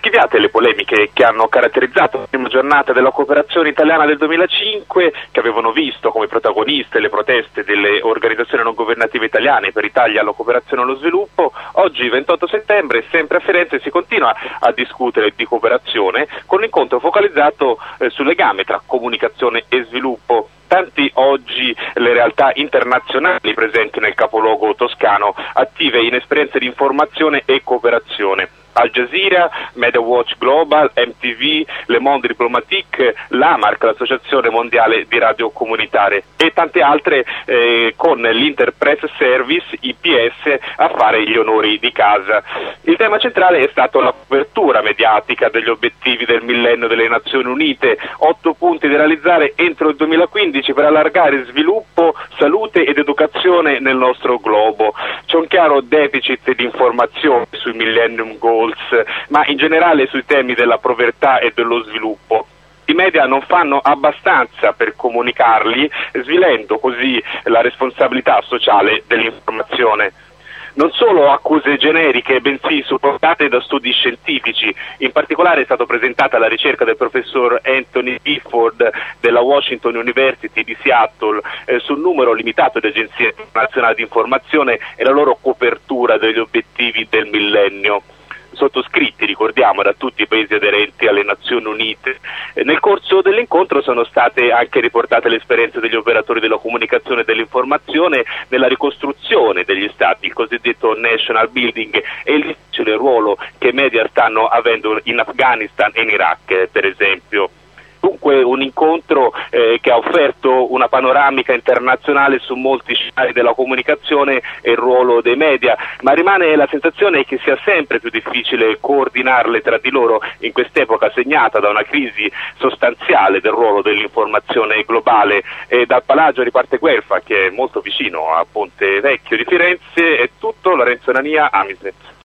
archiviate le polemiche che hanno caratterizzato la prima giornata della cooperazione italiana del 2005, che avevano visto come protagoniste le proteste delle organizzazioni non governative italiane per i tagli alla cooperazione e allo sviluppo. Oggi, 28 settembre, sempre a Firenze si continua a discutere di cooperazione con un incontro focalizzato sul legame tra comunicazione e sviluppo. Tanti oggi le realtà internazionali presenti nel capoluogo toscano, attive in esperienze di informazione e cooperazione. Al Jazeera, Media Watch Global, MTV, Le Monde Diplomatique, l'AMARC, l'Associazione Mondiale di Radio Comunitarie, e tante altre con l'Interpress Service, IPS, a fare gli onori di casa. Il tema centrale è stato la copertura mediatica degli obiettivi del millennio delle Nazioni Unite, 8 punti da realizzare entro il 2015 per allargare sviluppo, salute ed educazione nel nostro globo. C'è un chiaro deficit di informazione sui Millennium Goals, ma in generale sui temi della povertà e dello sviluppo. I media non fanno abbastanza per comunicarli, svilendo così la responsabilità sociale dell'informazione. Non solo accuse generiche, bensì supportate da studi scientifici. In particolare è stata presentata la ricerca del professor Anthony Gifford della Washington University di Seattle sul numero limitato di agenzie internazionali di informazione e la loro copertura degli obiettivi del millennio, sottoscritti, ricordiamo, da tutti i paesi aderenti alle Nazioni Unite. Nel corso dell'incontro sono state anche riportate le esperienze degli operatori della comunicazione e dell'informazione nella ricostruzione degli stati, il cosiddetto national building, e il difficile ruolo che i media stanno avendo in Afghanistan e in Iraq, per esempio. Dunque un incontro che ha offerto una panoramica internazionale su molti scenari della comunicazione e il ruolo dei media, ma rimane la sensazione che sia sempre più difficile coordinarle tra di loro in quest'epoca segnata da una crisi sostanziale del ruolo dell'informazione globale. E dal Palagio riparte Guelfa, che è molto vicino a Ponte Vecchio di Firenze. È tutto, Lorenzo Nania, Amisnet.